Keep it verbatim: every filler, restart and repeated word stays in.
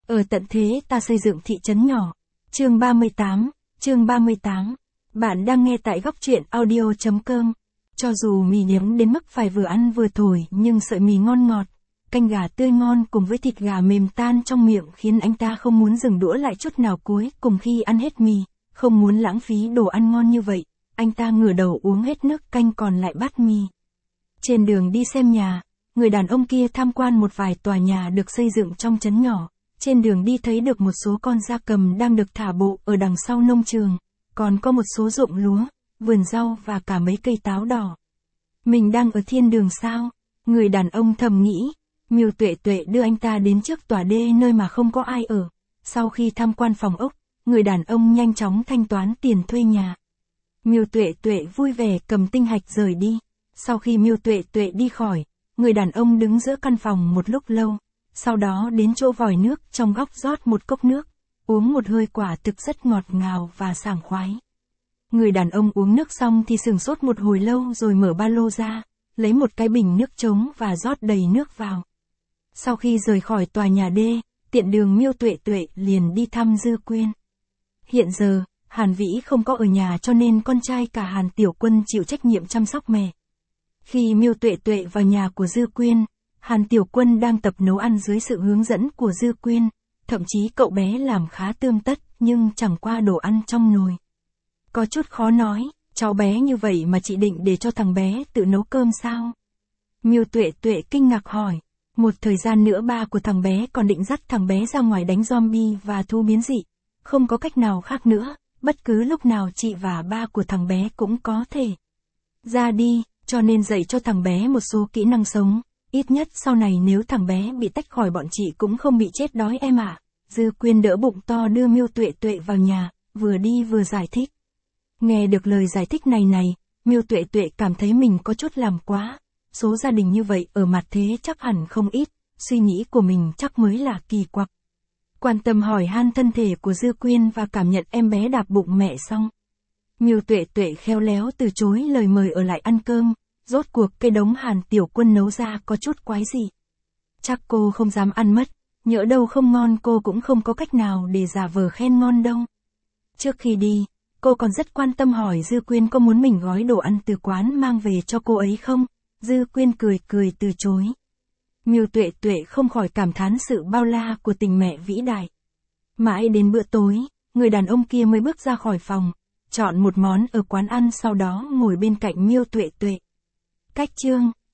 Ở tận thế ta xây dựng thị trấn nhỏ. Chương ba mươi tám, chương ba mươi tám. Bạn đang nghe tại góc truyện audio chấm com. Cho dù mì nhấm đến mức phải vừa ăn vừa thổi nhưng sợi mì ngon ngọt, canh gà tươi ngon cùng với thịt gà mềm tan trong miệng khiến anh ta không muốn dừng đũa lại chút nào. Cuối cùng khi ăn hết mì, không muốn lãng phí đồ ăn ngon như vậy, anh ta ngửa đầu uống hết nước canh còn lại bát mì. Trên đường đi xem nhà, người đàn ông kia tham quan một vài tòa nhà được xây dựng trong trấn nhỏ. Trên đường đi thấy được một số con gia cầm đang được thả bộ ở đằng sau nông trường, còn có một số ruộng lúa, vườn rau và cả mấy cây táo đỏ. Mình đang ở thiên đường sao? Người đàn ông thầm nghĩ. Miêu Tuệ Tuệ đưa anh ta đến trước tòa đê nơi mà không có ai ở. Sau khi tham quan phòng ốc, người đàn ông nhanh chóng thanh toán tiền thuê nhà. Miêu Tuệ Tuệ vui vẻ cầm tinh hạch rời đi. Sau khi Miêu Tuệ Tuệ đi khỏi, người đàn ông đứng giữa căn phòng một lúc lâu. Sau đó đến chỗ vòi nước trong góc rót một cốc nước, uống một hơi quả thực rất ngọt ngào và sảng khoái. Người đàn ông uống nước xong thì sửng sốt một hồi lâu rồi mở ba lô ra, lấy một cái bình nước trống và rót đầy nước vào. Sau khi rời khỏi tòa nhà D, tiện đường Miêu Tuệ Tuệ liền đi thăm Dư Quyên. Hiện giờ, Hàn Vĩ không có ở nhà cho nên con trai cả Hàn Tiểu Quân chịu trách nhiệm chăm sóc mẹ. Khi Miêu Tuệ Tuệ vào nhà của Dư Quyên, Hàn Tiểu Quân đang tập nấu ăn dưới sự hướng dẫn của Dư Quyên, thậm chí cậu bé làm khá tươm tất nhưng chẳng qua đồ ăn trong nồi. Có chút khó nói, cháu bé như vậy mà chị định để cho thằng bé tự nấu cơm sao? Miêu Tuệ Tuệ kinh ngạc hỏi. Một thời gian nữa ba của thằng bé còn định dắt thằng bé ra ngoài đánh zombie và thú biến dị. Không có cách nào khác nữa, bất cứ lúc nào chị và ba của thằng bé cũng có thể ra đi, cho nên dạy cho thằng bé một số kỹ năng sống. Ít nhất sau này nếu thằng bé bị tách khỏi bọn chị cũng không bị chết đói em ạ. À. Dư Quyên đỡ bụng to đưa Miêu Tuệ Tuệ vào nhà, vừa đi vừa giải thích. Nghe được lời giải thích này này, Miêu Tuệ Tuệ cảm thấy mình có chút làm quá. Số gia đình như vậy ở mặt thế chắc hẳn không ít, suy nghĩ của mình chắc mới là kỳ quặc. Quan tâm hỏi han thân thể của Dư Quyên và cảm nhận em bé đạp bụng mẹ xong. Miêu Tuệ Tuệ khéo léo từ chối lời mời ở lại ăn cơm. Rốt cuộc cái đống Hàn Tiểu Quân nấu ra có chút quái gì. Chắc cô không dám ăn mất, nhỡ đâu không ngon cô cũng không có cách nào để giả vờ khen ngon đâu. Trước khi đi, cô còn rất quan tâm hỏi Dư Quyên có muốn mình gói đồ ăn từ quán mang về cho cô ấy không. Dư Quyên cười cười từ chối. Miêu Tuệ Tuệ không khỏi cảm thán sự bao la của tình mẹ vĩ đại. Mãi đến bữa tối, người đàn ông kia mới bước ra khỏi phòng, chọn một món ở quán ăn sau đó ngồi bên cạnh Miêu Tuệ Tuệ. Cách chương